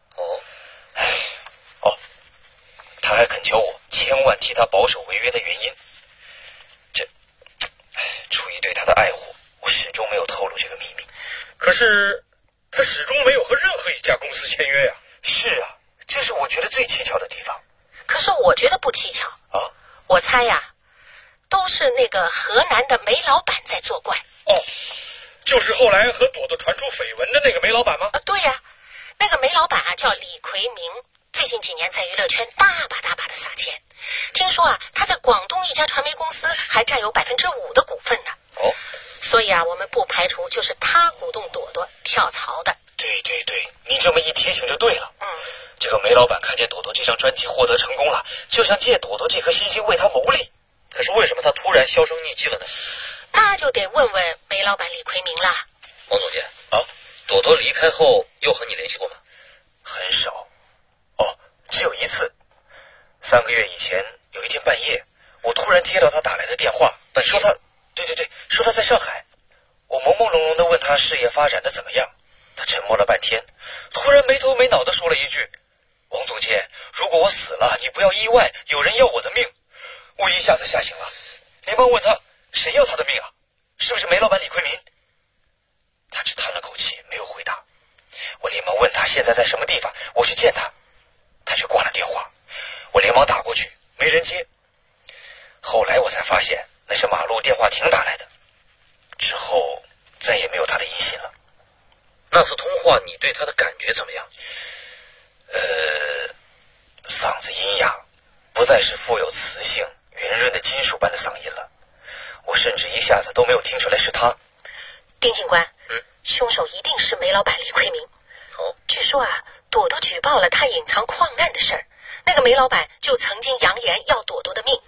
他还恳求我千万替他保守违约的原因。出于对他的爱护，我始终没有透露这个秘密。 可是他始终没有和任何一家公司签约呀。 是啊，这是我觉得最蹊跷的地方。 可是我觉得不蹊跷。我猜都是那个河南的煤老板在作怪。 就是后来和朵朵传出绯闻的那个煤老板吗？ 对呀，那个煤老板叫李奎明，最近几年在娱乐圈大把的撒钱。听说他在广东一家传媒公司还占有5%的股份呢。所以我们不排除就是他鼓动朵朵跳槽的。 对，你这么一提醒就对了。这个煤老板看见朵朵这张专辑获得成功了，就想借朵朵这颗星星为他谋利。 可是为什么他突然销声匿迹了呢？ 那就得问问煤老板李奎明啦。 王总监，朵朵离开后又和你联系过吗？ 很少。只有一次。3个月以前，有一天半夜，我突然接到他打来的电话，说他，说他在上海。我朦朦胧胧地问他事业发展的怎么样，他沉默了半天，突然没头没脑地说了一句：“王总监，如果我死了，你不要意外，有人要我的命。”我一下子吓醒了，连忙问他谁要他的命啊？是不是煤老板李奎明？他只叹了口气，没有回答。我连忙问他现在在什么地方，我去见他，他却挂了电话。我连忙打过去，没人接。后来我才发现那是马路电话亭打来的，之后再也没有他的音信了。 那次通话你对他的感觉怎么样？ 嗓子阴哑，不再是富有磁性圆润的金属般的嗓音了，我甚至一下子都没有听出来是他。 丁警官，凶手一定是煤老板李奎明。据说朵朵举报了他隐藏矿难的事儿，那个煤老板就曾经扬言要朵朵的命。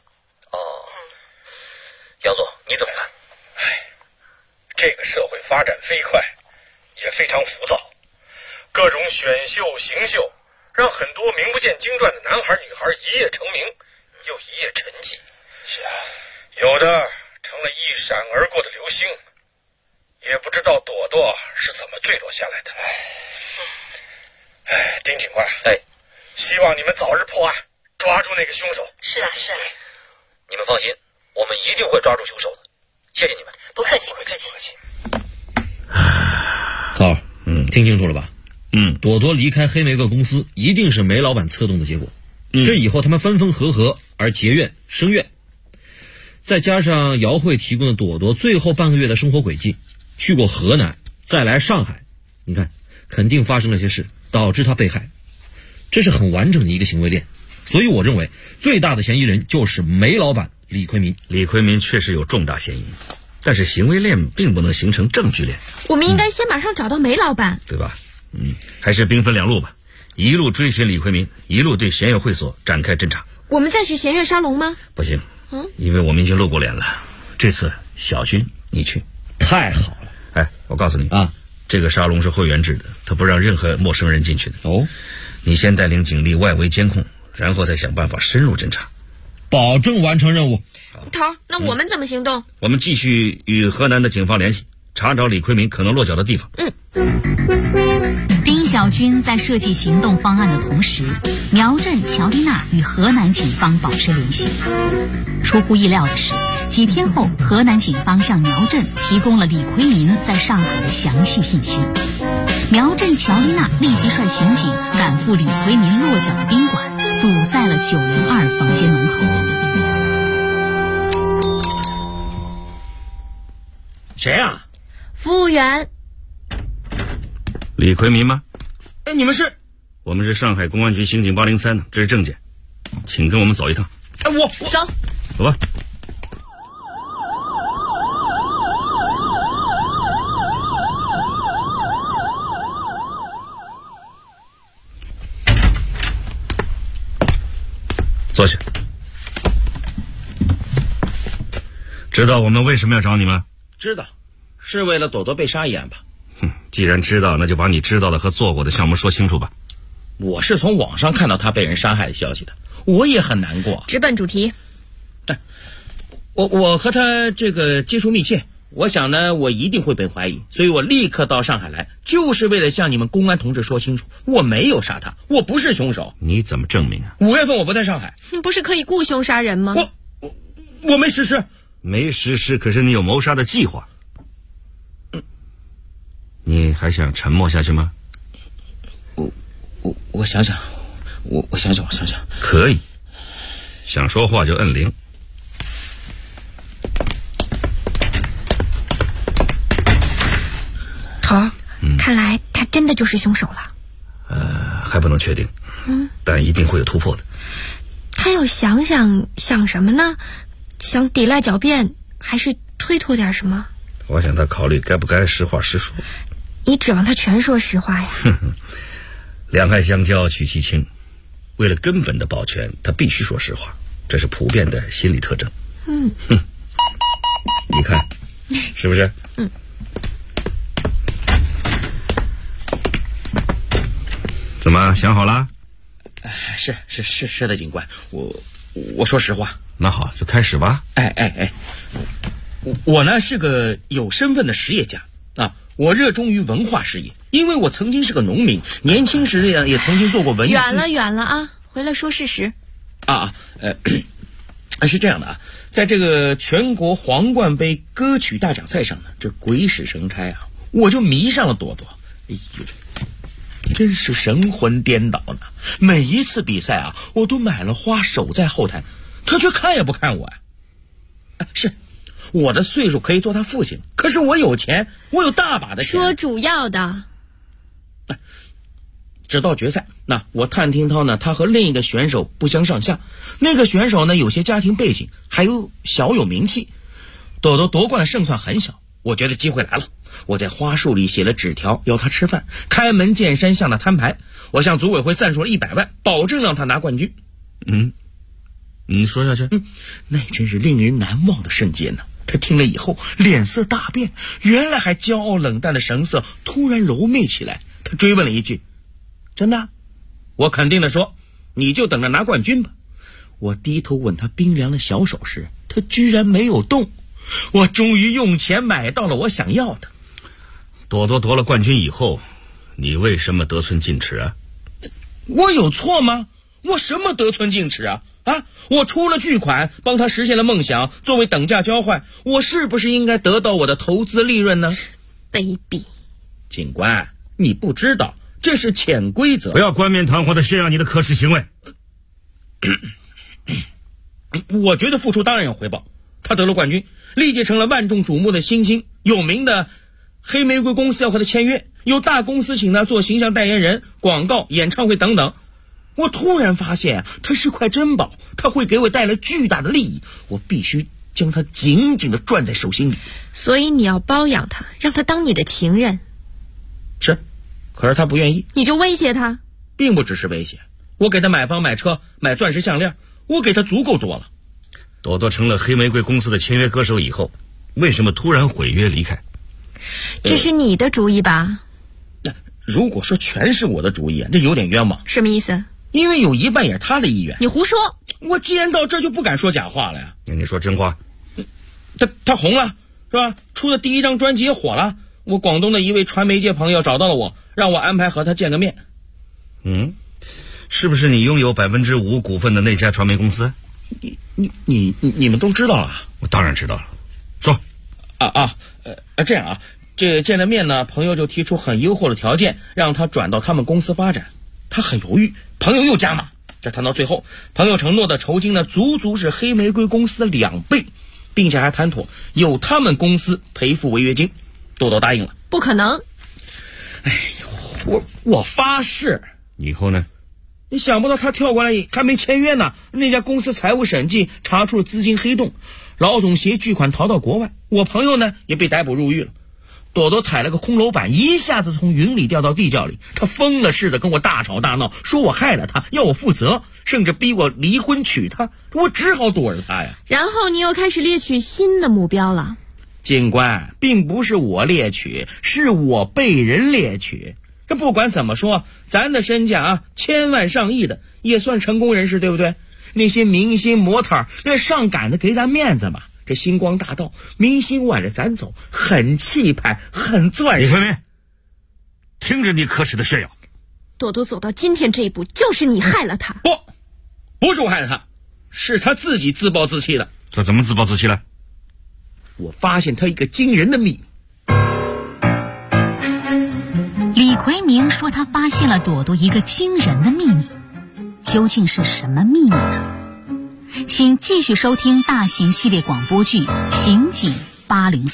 杨总，你怎么看？ 这个社会发展飞快，也非常浮躁，各种选秀、行秀，让很多名不见经传的男孩女孩一夜成名，又一夜沉寂。 是有的成了一闪而过的流星，也不知道朵朵是怎么坠落下来的。丁警官， 希望你们早日破案，抓住那个凶手。 是啊，是啊。 你们放心，我们一定会抓住凶手的。谢谢你们。 不客气，不客气。 涛，听清楚了吧？朵朵离开黑玫瑰公司，一定是梅老板策动的结果。这以后他们分分合合而结怨生怨，再加上姚慧提供的朵朵最后半个月的生活轨迹，去过河南，再来上海，你看，肯定发生了些事，导致他被害。这是很完整的一个行为链，所以我认为最大的嫌疑人就是梅老板李奎民。 李奎民确实有重大嫌疑，但是行为链并不能形成证据链。 我们应该先马上找到梅老板， 对吧？还是兵分两路吧，一路追寻李奎民，一路对弦乐会所展开侦查。 我们再去弦乐沙龙吗？ 不行，因为我们已经露过脸了。这次小军你去。 太好了。 哎，我告诉你啊，这个沙龙是会员制的，他不让任何陌生人进去的。 哦， 你先带领警力外围监控，然后再想办法深入侦查， 保证完成任务。 头，那我们怎么行动？ 我们继续与河南的警方联系，查找李奎民可能落脚的地方。 丁小军在设计行动方案的同时，苗振、乔丽娜与河南警方保持联系。出乎意料的是，几天后，河南警方向苗振提供了李奎民在上海的详细信息。苗振、乔丽娜立即率刑警赶赴李奎民落脚的宾馆，堵在了902房间门口。 谁啊？ 服务员。 李奎民吗？ 哎，你们是？ 我们是上海公安局刑警803的，这是证件，请跟我们走一趟。 哎，我走。 走吧。坐下。知道我们为什么要找你吗？ 知道，是为了朵朵被杀一案吧？ 既然知道，那就把你知道的和做过的向我们说清楚吧。 我是从网上看到她被人杀害的消息的，我也很难过。 直奔主题。 我和她这个接触密切，我想呢，我一定会被怀疑，所以我立刻到上海来，就是为了向你们公安同志说清楚，我没有杀她，我不是凶手。 你怎么证明啊 ？5月份我不在上海。 不是可以雇凶杀人吗？ 我没实施。 没实施，可是你有谋杀的计划。你还想沉默下去吗？ 我想想，我想想。 可以，想说话就摁铃。 头，看来他真的就是凶手了。 还不能确定，但一定会有突破的。 他要想什么呢？想抵赖狡辩，还是推脱点什么？ 我想他考虑该不该实话实说。 你指望他全说实话呀？ 两害相交取其轻，为了根本的保全，他必须说实话，这是普遍的心理特征。你看，是不是？怎么想好了？ 是的，警官，我说实话。 那好，就开始吧。 我呢是个有身份的实业家啊，我热衷于文化事业，因为我曾经是个农民，年轻时也曾经做过文艺。 远了啊，回来说事实。 是这样的啊，在这个全国皇冠杯歌曲大奖赛上呢，这鬼使神差啊，我就迷上了朵朵。哎呦，真是神魂颠倒呢！每一次比赛啊，我都买了花守在后台，他却看也不看我呀。是我的岁数可以做他父亲，可是我有钱，我有大把的钱。 说主要的。 直到决赛，那我探听到呢，他和另一个选手不相上下。那个选手呢，有些家庭背景，还有小有名气。朵朵夺冠的胜算很小，我觉得机会来了。我在花束里写了纸条，邀他吃饭，开门见山向他摊牌。我向组委会赞助了100万，保证让他拿冠军。 你说下去。 那真是令人难忘的瞬间呢。他听了以后脸色大变，原来还骄傲冷淡的神色突然柔媚起来。他追问了一句：真的？我肯定地说，你就等着拿冠军吧。我低头吻他冰凉的小手时，他居然没有动。我终于用钱买到了我想要的。 朵朵夺了冠军以后，你为什么得寸进尺啊？ 我有错吗？我什么得寸进尺啊？我出了巨款，帮他实现了梦想，作为等价交换，我是不是应该得到我的投资利润呢？ 卑鄙！ 警官，你不知道这是潜规则。 不要冠冕堂皇地炫耀你的可耻行为。 我觉得付出当然有回报。他得了冠军，立即成了万众瞩目的新星，有名的黑玫瑰公司要和他签约，有大公司请他做形象代言人、广告、演唱会等等。我突然发现他是块珍宝，他会给我带来巨大的利益，我必须将他紧紧地攥在手心里。 所以你要包养他，让他当你的情人。 是，可是他不愿意。 你就威胁他？ 并不只是威胁，我给他买房买车买钻石项链，我给他足够多了。 朵朵成了黑玫瑰公司的签约歌手以后，为什么突然毁约离开？ 这是你的主意吧？ 如果说全是我的主意，这有点冤枉。 什么意思？ 因为有一半也是他的意愿。 你胡说！ 我既然到这就不敢说假话了呀。 那你说真话？ 他红了是吧？出的第一张专辑也火了。我广东的一位传媒界朋友找到了我，让我安排和他见个面。 是不是你拥有5%股份的那家传媒公司？ 你们都知道了？ 我当然知道了。说。 这样啊，这见了面呢，朋友就提出很优厚的条件，让他转到他们公司发展。他很犹豫，朋友又加码。这谈到最后，朋友承诺的酬金呢，足足是黑玫瑰公司的2倍，并且还谈妥由他们公司赔付违约金。朵朵答应了。 不可能！ 哎呦，我发誓。 以后呢？ 你想不到他跳过来还没签约呢，那家公司财务审计查出了资金黑洞，老总携巨款逃到国外，我朋友呢也被逮捕入狱了。朵朵踩了个空楼板，一下子从云里掉到地窖里，他疯了似的跟我大吵大闹，说我害了他，要我负责，甚至逼我离婚娶她，我只好躲着他呀。 然后你又开始猎取新的目标了。 警官，并不是我猎取，是我被人猎取。这不管怎么说，咱的身价千万上亿的也算成功人士，对不对？那些明星模特那上赶的给咱面子嘛。这星光大道，明星挽着咱走，很气派，很钻石。 李慧梅，听着你可耻的炫耀。 朵朵走到今天这一步，就是你害了他。 不是我害了他，是他自己自暴自弃的。 他怎么自暴自弃了？ 我发现他一个惊人的秘密。 李奎明说他发现了朵朵一个惊人的秘密，究竟是什么秘密呢？请继续收听大型系列广播剧《刑警803》。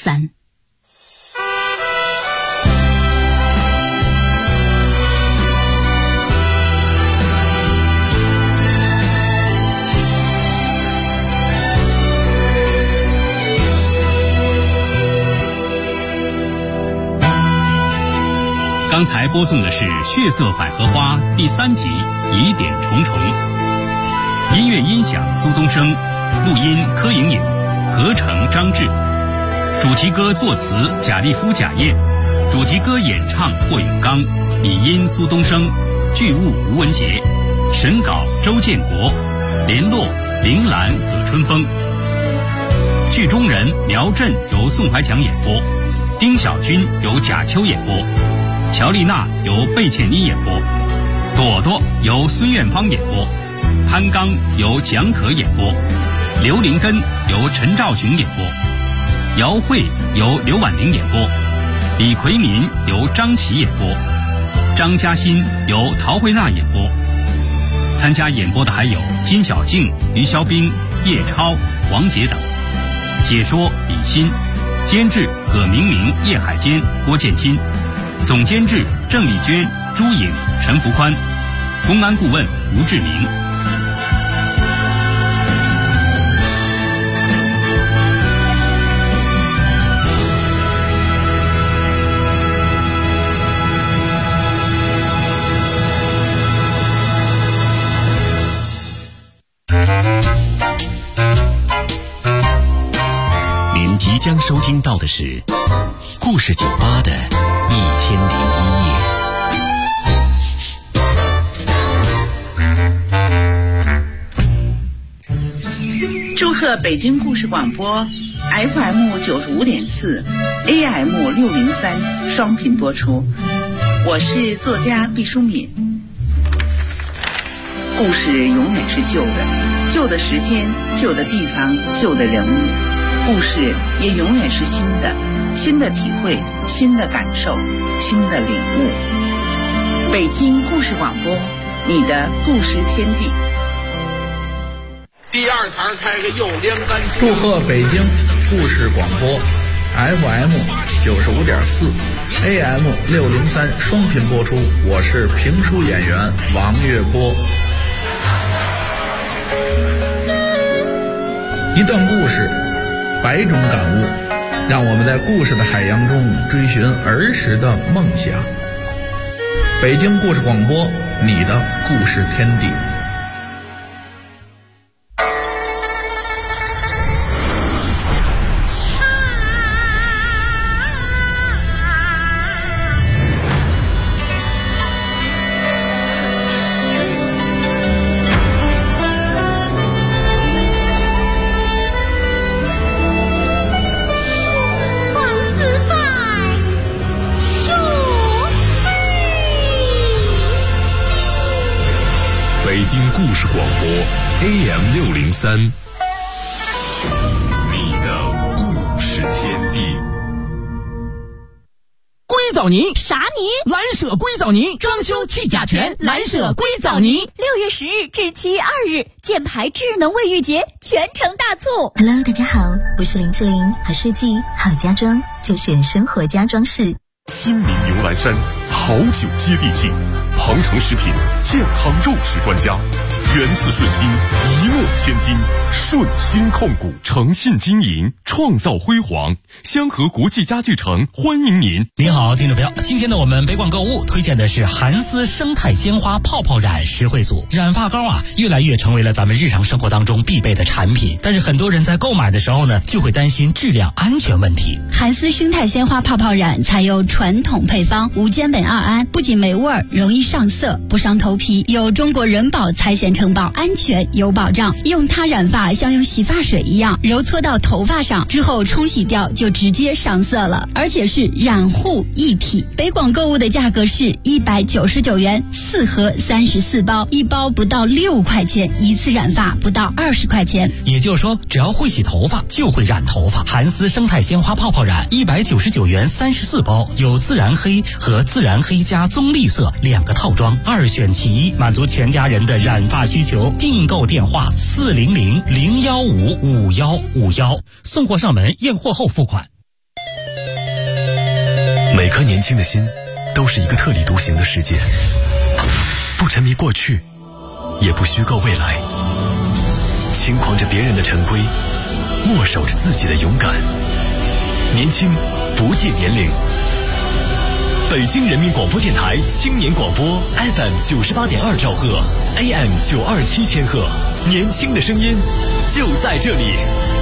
刚才播送的是《血色百合花》第3集《疑点重重》，音乐音响苏东升，录音柯莹莹，合成张志，主题歌作词贾立夫、贾燕，主题歌演唱霍永刚，拟音苏东升，剧务吴文杰，审稿周建国，联络铃兰、葛春风。剧中人苗震由宋怀强演播，丁小军由贾秋演播，乔丽娜由贝茜妮演播，朵朵由孙艳芳演播，潘刚由蒋可演播，刘林根由陈兆雄演播，姚慧由刘婉玲演播，李奎民由张琪演播，张嘉欣由陶慧娜演播。参加演播的还有金小静、于肖冰、叶超、王杰等。解说李欣，监制葛明明、叶海坚、郭建新，总监制郑丽娟、朱颖、陈福宽，公安顾问吴志明。 您即将收听到的是故事酒吧的1001夜。 祝贺北京故事广播 FM 95.4 AM 603双频播出，我是作家毕淑敏。 故事永远是旧的，旧的时间、旧的地方、旧的人物，故事也永远是新的，新的体会、新的感受、新的礼物。北京故事广播，你的故事天地。 第二堂开个又连杆。 祝贺北京故事广播 FM 95.4 AM 603双频播出，我是评书演员王月波。一段故事，100种感悟，让我们在故事的海洋中追寻儿时的梦想。北京故事广播，你的故事天地。 北京故事广播 AM 603，你的故事天地。 硅藻泥啥泥？蓝舍硅藻泥，装修去甲醛，蓝舍硅藻泥。 6月10日至7月2日，箭牌智能卫浴节全程大促。 Hello， 大家好，我是林志玲，好设计好家装就选生活家装饰。 亲民牛栏山，好酒接地气，鹏程食品健康肉食专家，源自顺心，一诺千金，顺心控股诚信经营，创造辉煌。香河国际家具城欢迎您。 您好，听众朋友，今天呢，我们北广购物推荐的是韩丝生态鲜花泡泡染实惠组。染发膏啊，越来越成为了咱们日常生活当中必备的产品，但是很多人在购买的时候呢，就会担心质量安全问题。 韩丝生态鲜花泡泡染采用传统配方无间苯二胺，不仅没味儿，容易上色，不伤头皮，有中国人保财险承保，安全有保障。用它染发像用洗发水一样，揉搓到头发上之后冲洗掉就直接上色了，而且是染护一体。北广购物的价格是199元，4盒34包，一包不到6块钱，一次染发不到20块钱。 也就是说，只要会洗头发就会染头发。韩丝生态鲜花泡泡染199元34包，有自然黑和自然黑加棕绿色2个套装，2选其一，满足全家人的染发需求。订购电话400-015-5151，送货上门，验货后付款。 每颗年轻的心都是一个特立独行的世界，不沉迷过去，也不虚构未来，轻狂着别人的陈规，默守着自己的勇敢。年轻不计年龄。北京人民广播电台青年广播 FM 98.2兆赫 AM 927千赫，年轻的声音就在这里。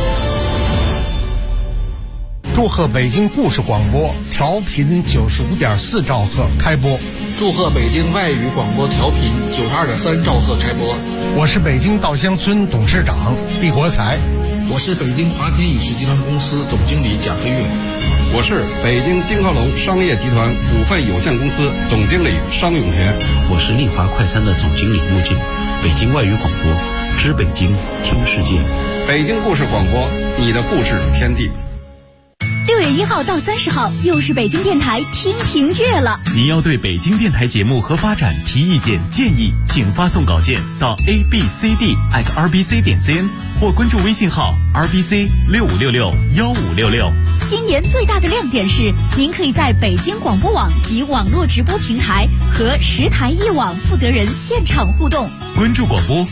祝贺北京故事广播调频95.4兆赫开播。 祝贺北京外语广播调频92.3兆赫开播。 我是北京稻香村董事长毕国才。 我是北京华天影视集团公司总经理贾飞跃。 我是北京金浩龙商业集团股份有限公司总经理商永田。 我是丽华快餐的总经理穆静。北京外语广播，知北京，听世界。 北京故事广播，你的故事天地。 6月1号到30号，又是北京电台听评月了。 您要对北京电台节目和发展提意见建议，请发送稿件到 abcd@rbc.cn 或关注微信号 rbc65661566。 今年最大的亮点是，您可以在北京广播网及网络直播平台和10台一网负责人现场互动。 关注广播，